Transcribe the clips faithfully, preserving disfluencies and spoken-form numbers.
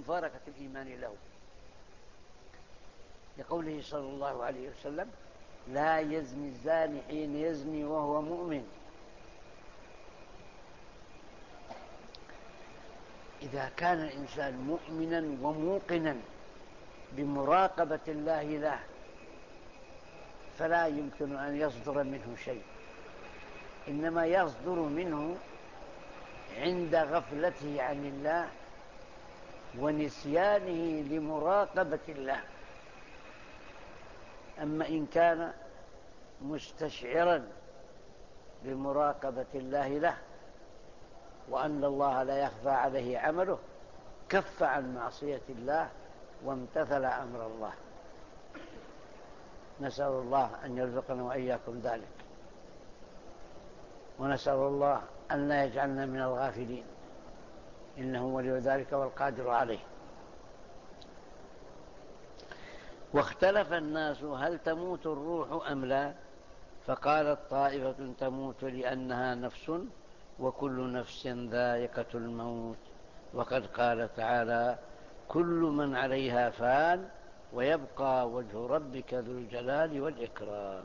مفارقة الإيمان له، لقوله صلى الله عليه وسلم: لا يزني الزاني حين يزني وهو مؤمن. إذا كان الإنسان مؤمنا وموقنا بمراقبة الله له فلا يمكن أن يصدر منه شيء، إنما يصدر منه عند غفلته عن الله ونسيانه لمراقبة الله. أما إن كان مستشعرا بمراقبة الله له وأن الله لا يخفى عليه عمله كف عن معصية الله وامتثل أمر الله. نسأل الله أن يرزقنا وإياكم ذلك، ونسأل الله أن لا يجعلنا من الغافلين، إنه ولي ذلك والقادر عليه. واختلف الناس هل تموت الروح أم لا، فقالت طائفة تموت لأنها نفس وكل نفس ذائقة الموت، وقد قال تعالى: كل من عليها فان ويبقى وجه ربك ذو الجلال والإكرام.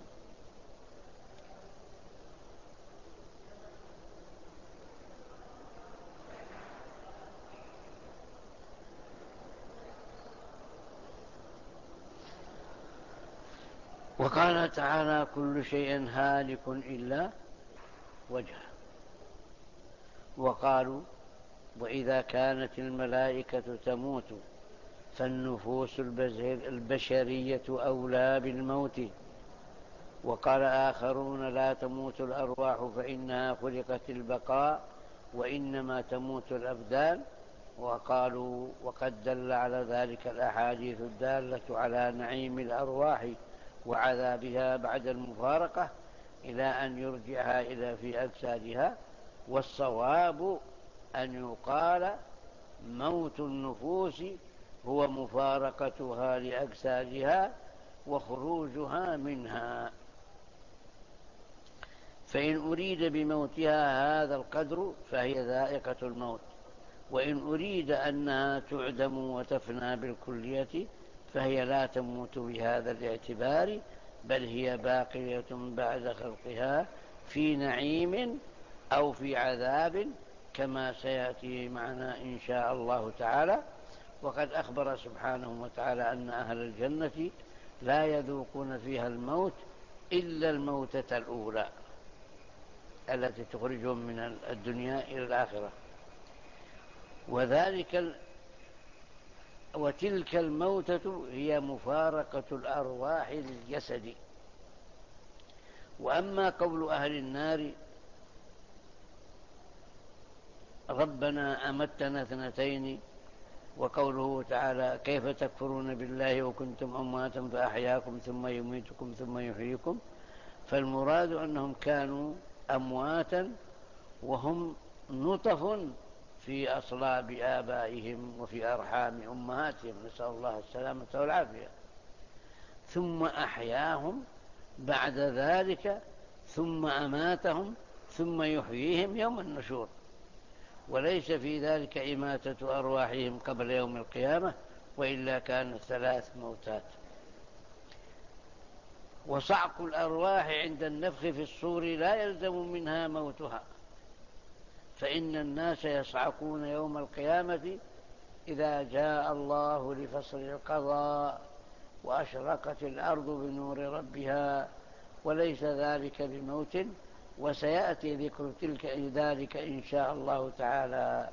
وقال تعالى: كل شيء هالك إلا وجهه. وقالوا: وإذا كانت الملائكة تموت فالنفوس البشرية أولى بالموت. وقال آخرون: لا تموت الأرواح فإنها خلقت البقاء وإنما تموت الأبدان. وقالوا: وقد دل على ذلك الأحاديث الدالة على نعيم الأرواح وعذابها بعد المفارقة إلى أن يرجعها إلى في أجسادها. والصواب أن يقال: موت النفوس هو مفارقتها لأجسادها وخروجها منها. فإن أريد بموتها هذا القدر فهي ذائقة الموت، وإن أريد أنها تعدم وتفنى بالكلية فهي لا تموت بهذا الاعتبار، بل هي باقية بعد خلقها في نعيم أو في عذاب، كما سيأتي معنا إن شاء الله تعالى. وقد أخبر سبحانه وتعالى أن أهل الجنة لا يذوقون فيها الموت إلا الموتة الأولى التي تخرجهم من الدنيا إلى الآخرة. وذلك وتلك الموتة هي مفارقة الأرواح للجسد. وأما قول أهل النار: ربنا أمتنا اثنتين، وقوله تعالى: كيف تكفرون بالله وكنتم أمواتا فأحياكم ثم يميتكم ثم يحييكم، فالمراد أنهم كانوا أمواتا وهم نطف في أصلاب آبائهم وفي أرحام أمهاتهم، نسأل الله السلامة والعافية، ثم أحياهم بعد ذلك ثم أماتهم ثم يحييهم يوم النشور، وليس في ذلك إماتة أرواحهم قبل يوم القيامة، وإلا كانت ثلاث موتات. وصعق الأرواح عند النفخ في الصور لا يلزم منها موتها، فإن الناس يصعقون يوم القيامة إذا جاء الله لفصل القضاء وأشرقت الأرض بنور ربها، وليس ذلك بموت، وسيأتي ذكر تلك ذلك إن شاء الله تعالى.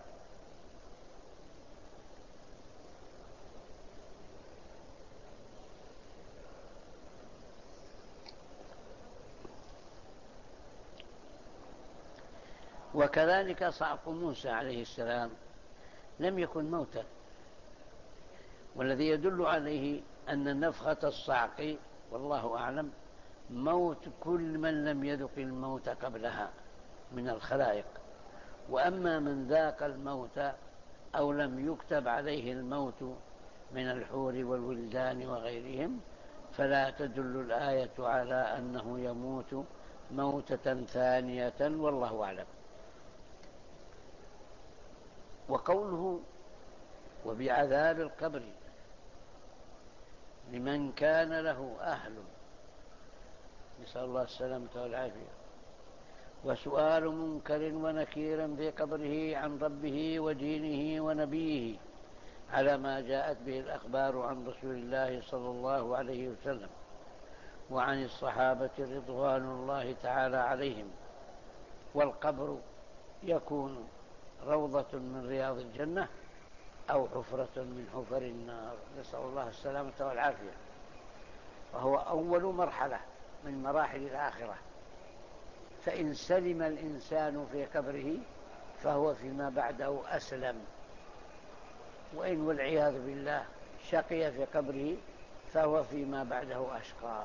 وكذلك صعق موسى عليه السلام لم يكن موتا، والذي يدل عليه أن نفخة الصعق والله أعلم موت كل من لم يذق الموت قبلها من الخلائق. وأما من ذاق الموت أو لم يكتب عليه الموت من الحور والولدان وغيرهم فلا تدل الآية على أنه يموت موتة ثانية، والله أعلم. وقوله وبعذاب القبر لمن كان له أهل، نسأل الله السلامة والعافية، وسؤال منكر ونكير في قبره عن ربه ودينه ونبيه على ما جاءت به الأخبار عن رسول الله صلى الله عليه وسلم وعن الصحابة رضوان الله تعالى عليهم. والقبر يكون روضة من رياض الجنة أو حفرة من حفر النار، نسأل الله السلامة والعافية. وهو أول مرحلة من مراحل الآخرة، فإن سلم الإنسان في قبره فهو فيما بعده أسلم، وإن والعياذ بالله شقي في قبره فهو فيما بعده أشقى.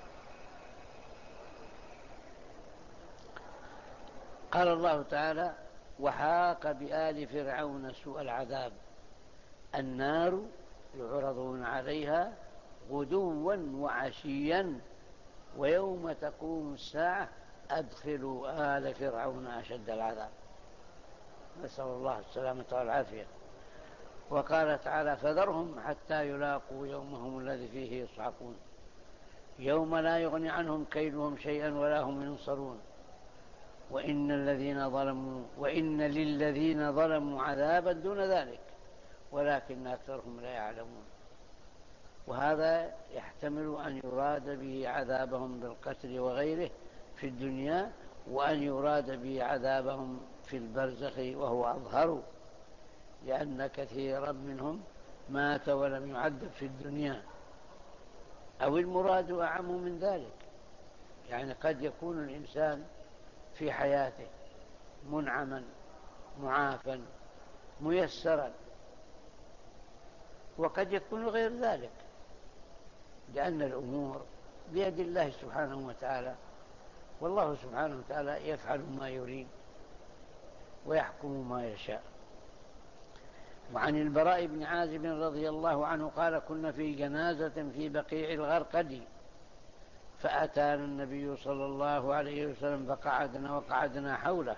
قال الله تعالى: وحاق بآل فرعون سوء العذاب النار يعرضون عليها غدوا وعشيا ويوم تقوم الساعة أدخلوا آل فرعون أشد العذاب، نسأل الله السلامة والعافية. وقال تعالى: فذرهم حتى يلاقوا يومهم الذي فيه يصعقون يوم لا يغني عنهم كيدهم شيئا ولا هم ينصرون وإن الذين ظلموا وإن للذين ظلموا عذابا دون ذلك ولكن أكثرهم لا يعلمون. وهذا يحتمل أن يراد به عذابهم بالقتل وغيره في الدنيا، وأن يراد به عذابهم في البرزخ وهو أظهر، لأن كثيرا منهم مات ولم يعذب في الدنيا. أو المراد أعم من ذلك، يعني قد يكون الإنسان في حياته منعما معافا ميسرا، وقد يكون غير ذلك، لأن الأمور بيد الله سبحانه وتعالى، والله سبحانه وتعالى يفعل ما يريد ويحكم ما يشاء. وعن البراء بن عازب رضي الله عنه قال: كنا في جنازة في بقيع الغرقد فأتانا النبي صلى الله عليه وسلم فقعدنا وقعدنا حوله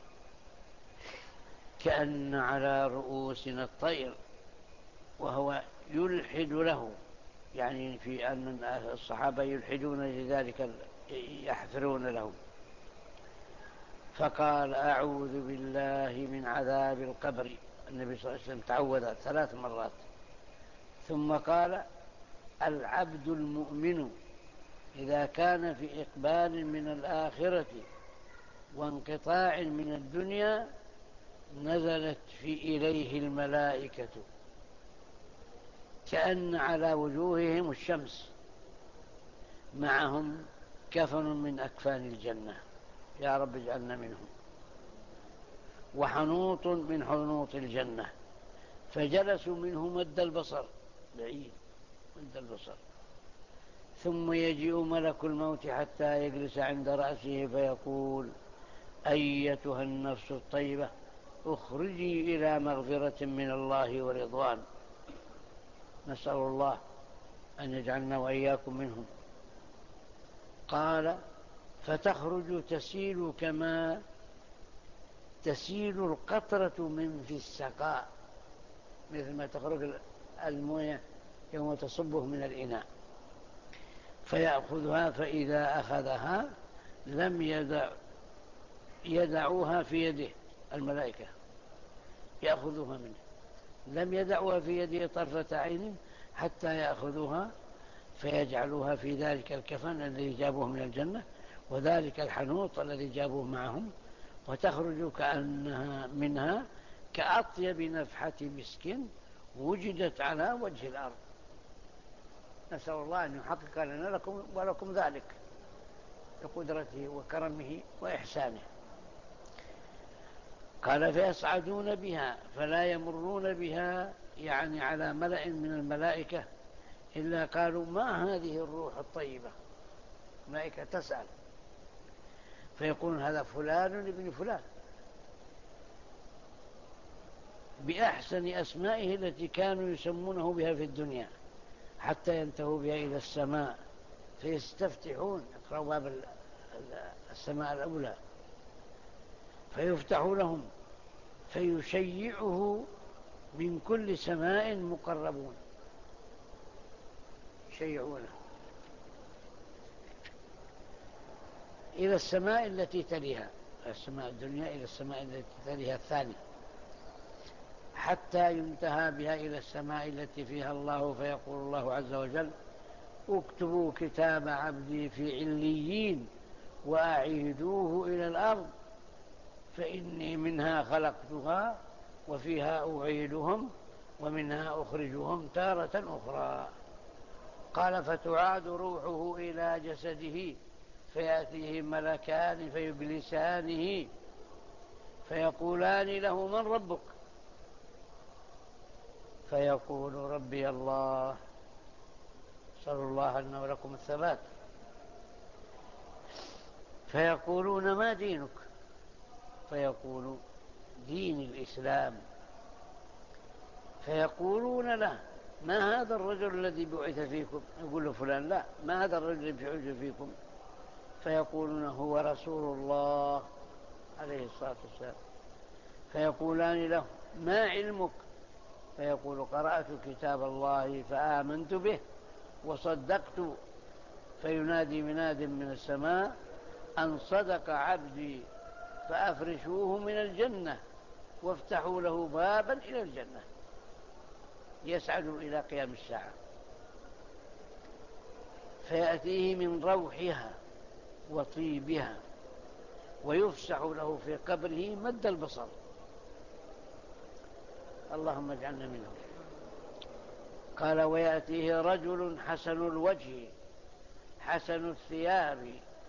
كأن على رؤوسنا الطير، وهو يلحد له، يعني في أن الصحابة يلحدون لذلك يحفرون له. فقال: أعوذ بالله من عذاب القبر. النبي صلى الله عليه وسلم تعوذ ثلاث مرات، ثم قال: العبد المؤمن إذا كان في إقبال من الآخرة وانقطاع من الدنيا نزلت في إليه الملائكة كأن على وجوههم الشمس معهم كفن من أكفان الجنة، يا رب اجعلنا منهم، وحنوط من حنوط الجنة، فجلسوا منه مد البصر، بعيد مد البصر، ثم يجيء ملك الموت حتى يجلس عند رأسه فيقول: أيتها النفس الطيبة اخرجي إلى مغفرة من الله ورضوان. نسأل الله أن يجعلنا وإياكم منهم. قال: فتخرج تسيل كما تسيل القطرة من في السقاء، مثل ما تخرج الموية يوم تصبه من الإناء، فيأخذها، فإذا أخذها لم يدع يدعوها في يده، الملائكة يأخذوها منه، لم يدعوها في يده طرفة عين حتى يأخذوها فيجعلوها في ذلك الكفن الذي جابوه من الجنة وذلك الحنوط الذي جابوه معهم، وتخرج كأنها منها كأطيب نفحة مسك وجدت على وجه الأرض. نسأل الله أن يحقق لنا لكم ولكم ذلك بقدرته وكرمه وإحسانه. قال: فيصعدون بها فلا يمرون بها، يعني على ملأ من الملائكة، إلا قالوا: ما هذه الروح الطيبة؟ الملائكة تسأل، فيقول: هذا فلان ابن فلان بأحسن أسمائه التي كانوا يسمونه بها في الدنيا، حتى ينتهوا بها إلى السماء فيستفتحون، يقرأوا باب السماء الأولى، فيفتح لهم فيشيعه من كل سماء مقربون يشيعونه إلى السماء التي تليها، السماء الدنيا إلى السماء التي تليها الثانية، حتى ينتهى بها إلى السماء التي فيها الله، فيقول الله عز وجل: اكتبوا كتاب عبدي في عليين وأعيدوه إلى الأرض فإني منها خلقتها وفيها أعيدهم ومنها أخرجهم تارة أخرى. قال: فتعاد روحه إلى جسده فيأتيه ملكان فيجلسانه فيقولان له: من ربك؟ فيقول: ربي الله. صلى الله لنا ولكم الثبات. فيقولون: ما دينك؟ فيقول: دين الإسلام. فيقولون له: ما هذا الرجل الذي بعث فيكم؟ يقول له فلان: لا، ما هذا الرجل الذي بعث فيكم؟ فيقولون: هو رسول الله عليه الصلاة والسلام. فيقولان له: ما علمك؟ فيقول: قرأت كتاب الله فآمنت به وصدقت. فينادي مناد من السماء: أن صدق عبدي فأفرشوه من الجنة وافتحوا له بابا إلى الجنة يسعد إلى قيام الساعة. فيأتيه من روحها وطيبها ويفسح له في قبره مد البصر. اللهم اجعلنا منهم. قال: ويأتيه رجل حسن الوجه حسن الثياب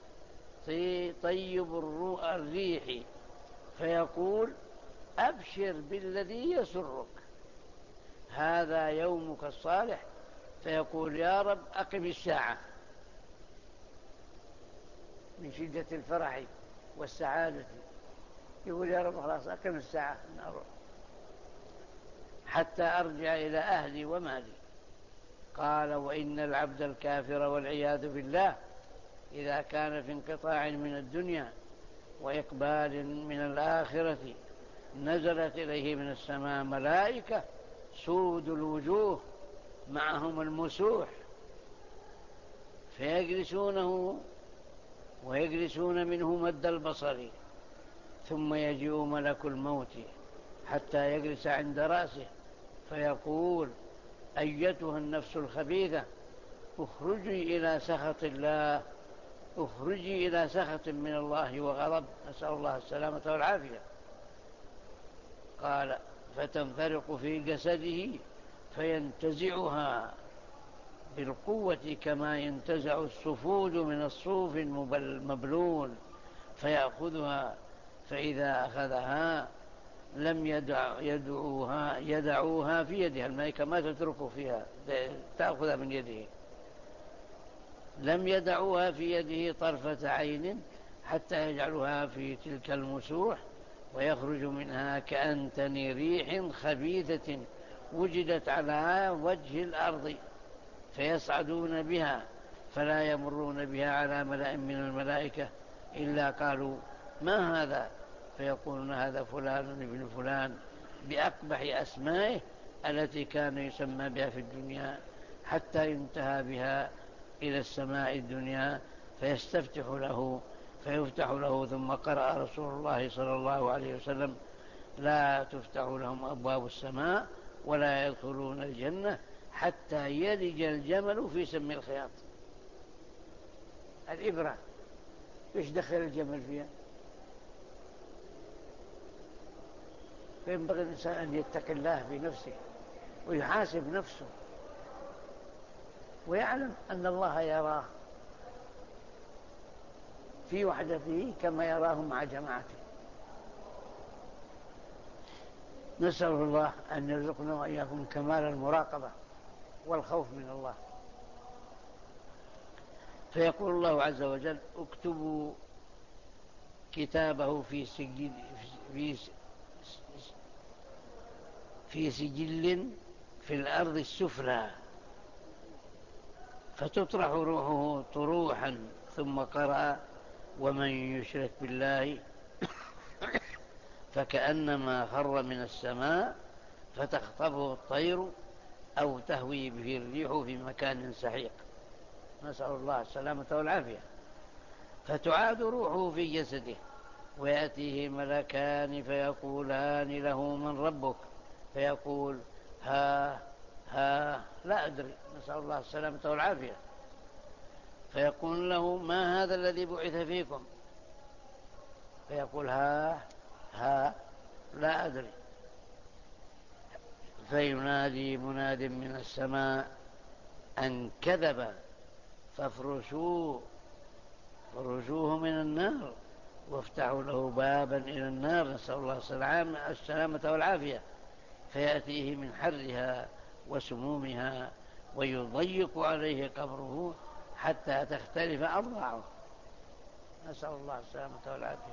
طيب الريح فيقول: أبشر بالذي يسرك، هذا يومك الصالح. فيقول: يا رب أقم الساعة، من شدة الفرح والسعادة يقول: يا رب خلاص أقم الساعة حتى أرجع إلى أهلي ومالي. قال: وإن العبد الكافر والعياذ بالله إذا كان في انقطاع من الدنيا وإقبال من الآخرة نزلت إليه من السماء ملائكة سود الوجوه معهم المسوح فيجلسونه ويجلسون منه مد البصر، ثم يجيء ملك الموت حتى يجلس عند رأسه فيقول: أيتها النفس الخبيثة اخرجي إلى سخط الله، اخرجي إلى سخط من الله وغضب، نسأل الله السلامة والعافية. قال: فتنفرق في جسده فينتزعها بالقوة كما ينتزع الصفود من الصوف المبلول فيأخذها، فإذا أخذها لم يدع يدعوها يدعوها في يدها، الملائكة ما تترك فيها، تأخذها من يده، لم يدعوها في يده طرفة عين حتى يجعلها في تلك المسوح ويخرج منها كأنتن ريح خبيثة وجدت على وجه الأرض، فيصعدون بها فلا يمرون بها على ملأ من الملائكة إلا قالوا: ما هذا؟ فيقولون: هذا فلان ابن فلان بأقبح أسمائه التي كان يسمى بها في الدنيا، حتى ينتهى بها إلى السماء الدنيا فيستفتح له فيفتح له. ثم قرأ رسول الله صلى الله عليه وسلم: لا تفتح لهم أبواب السماء ولا يدخلون الجنة حتى يلج الجمل في سم الخياط. الإبرة إيش دخل الجمل فيها؟ فينبغي الإنسان أن يتقي الله في نفسه ويحاسب نفسه ويعلم أن الله يراه في وحدته كما يراه مع جماعته. نسأل الله أن يرزقنا وإياكم كمال المراقبة والخوف من الله. فيقول الله عز وجل: اكتبوا كتابه في سجل في في سجل في الأرض السفلى، فتطرح روحه طروحا. ثم قرأ: ومن يشرك بالله فكأنما خر من السماء فتخطفه الطير أو تهوي به الريح في مكان سحيق، نسأل الله السلامة والعافية. فتعاد روحه في جسده، ويأتيه ملكان فيقولان له من ربك، فيقول ها ها لا أدري، نسأل الله السلامة والعافية. فيقول له ما هذا الذي بعث فيكم؟ فيقول ها ها لا أدري. فينادي مناد من السماء أن كذب فافرشوه فرشوه من النار وافتحوا له بابا إلى النار، نسأل الله السلامة والعافية. فيأتيه من حرها وسمومها ويضيق عليه قبره حتى تختلف أضلاعه، نسأل الله السلامة والعافية.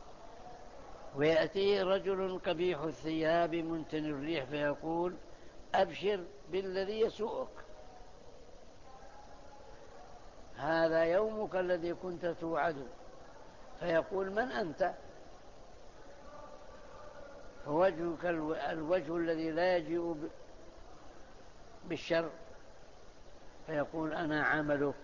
ويأتيه رجل قبيح الثياب منتن الريح فيقول أبشر بالذي يسوءك، هذا يومك الذي كنت توعد. فيقول من أنت؟ فوجهك الوجه الذي لا يجيء بالشر. فيقول أنا عملك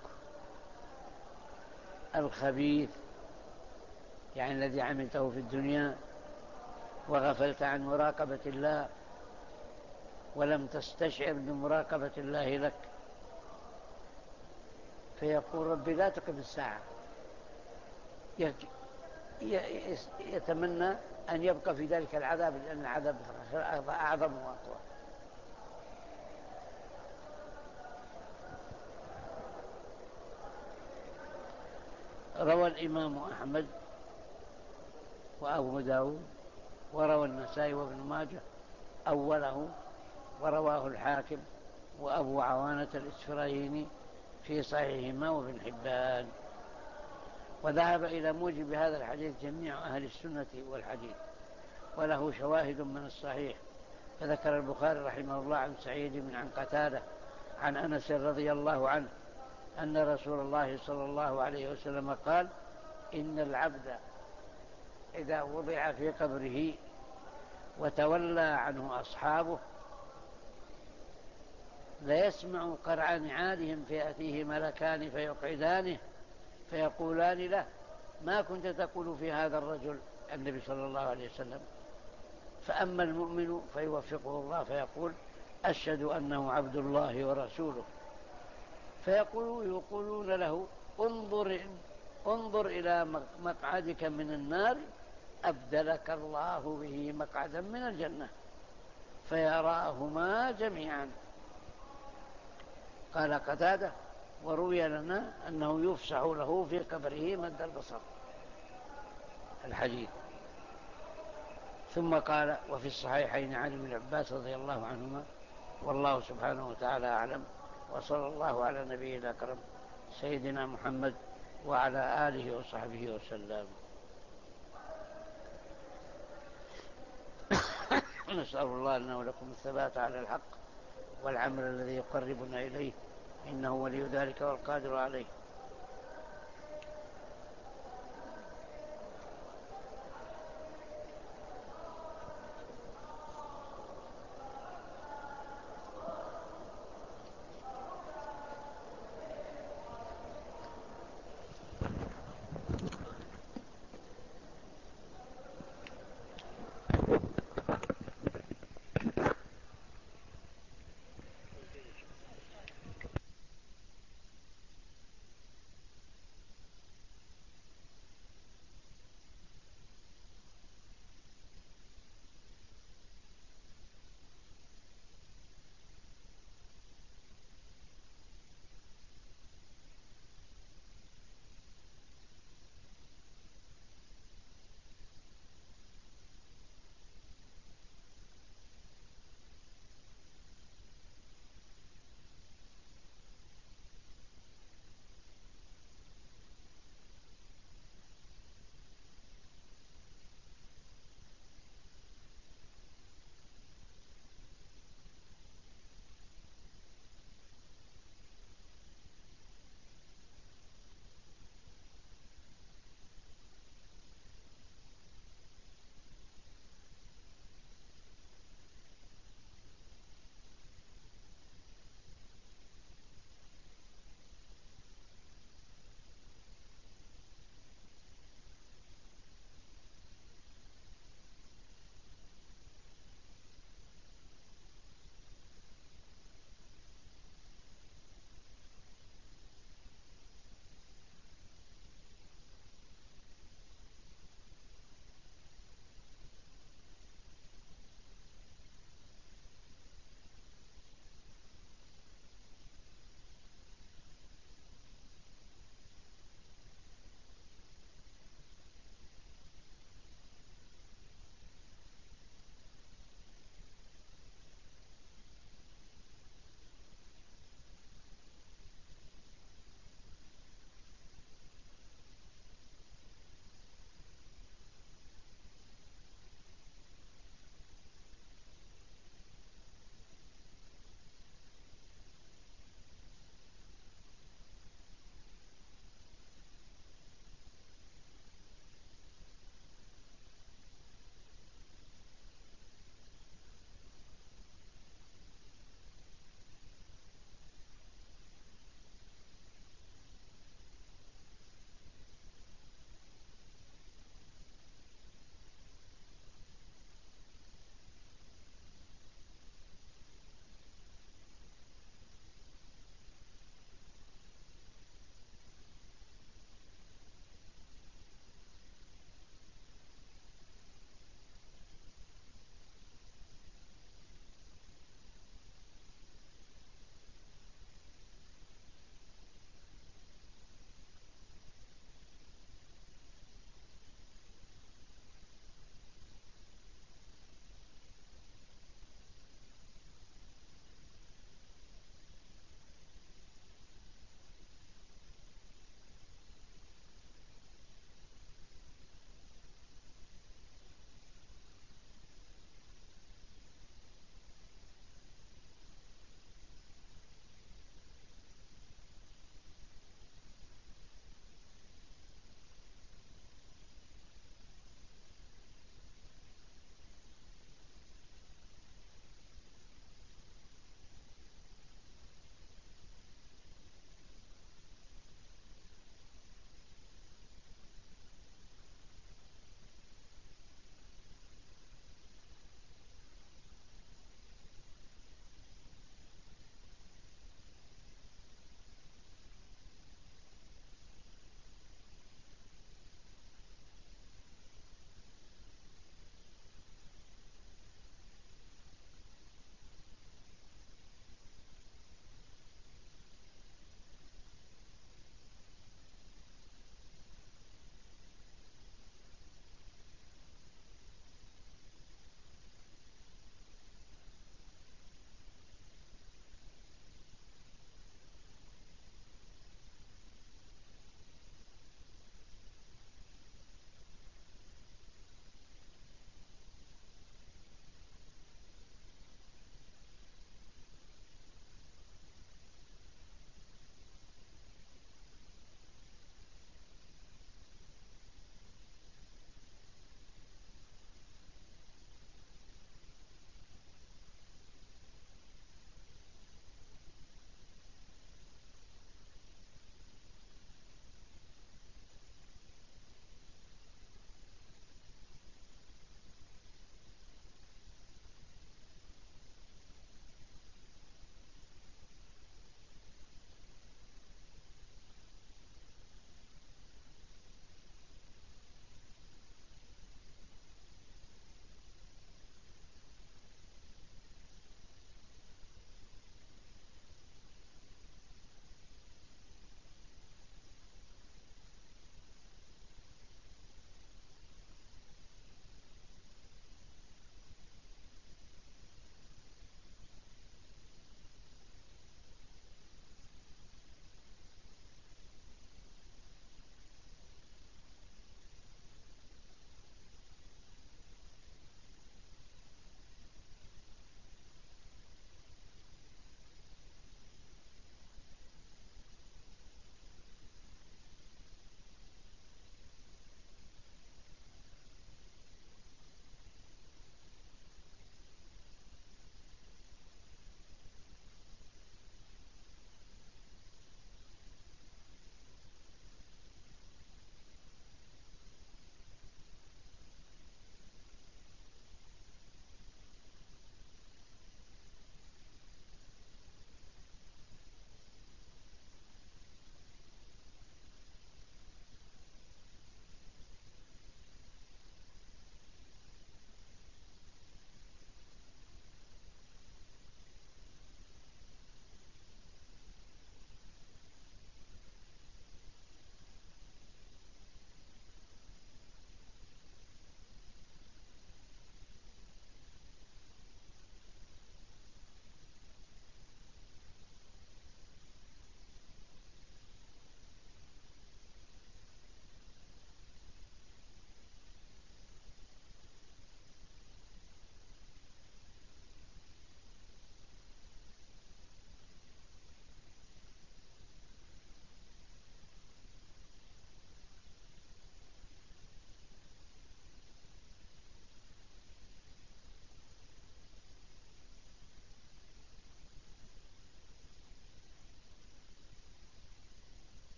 الخبيث، يعني الذي عملته في الدنيا وغفلت عن مراقبة الله ولم تستشعر بمراقبة الله لك. فيقول ربي لا تقم الساعة، يتمنى أن يبقى في ذلك العذاب لأن العذاب أعظم وأقوى. روى الإمام أحمد وأبو داود وروى النسائي وابن ماجه أوله، ورواه الحاكم وأبو عوانة الإسفرايني في صحيحهما وابن حبان. وذهب إلى موجب هذا الحديث جميع أهل السنة والحديث، وله شواهد من الصحيح. فذكر البخاري رحمه الله عن سعيد بن عن قتادة عن أنس رضي الله عنه أن رسول الله صلى الله عليه وسلم قال إن العبد إذا وضع في قبره وتولى عنه أصحابه ليسمع قرع نعالهم فيأتيه ملكان فيقعدانه فيقولان له ما كنت تقول في هذا الرجل، النبي صلى الله عليه وسلم. فأما المؤمن فيوفقه الله فيقول أشهد أنه عبد الله ورسوله. فيقول يقولون له انظر, انظر إلى مقعدك من النار أبدلك الله به مقعدا من الجنة، فيراهما جميعا. قال قتادة وروي لنا أنه يفسح له في قبره مد البصر، الحديث. ثم قال وفي الصحيحين عن ابن عباس رضي الله عنهما والله سبحانه وتعالى أعلم، وصلى الله على نبينا الأكرم سيدنا محمد وعلى آله وصحبه وسلم. نسأل الله لنا ولكم الثبات على الحق والعمل الذي يقربنا إليه، إنه ولي ذلك والقادر عليه.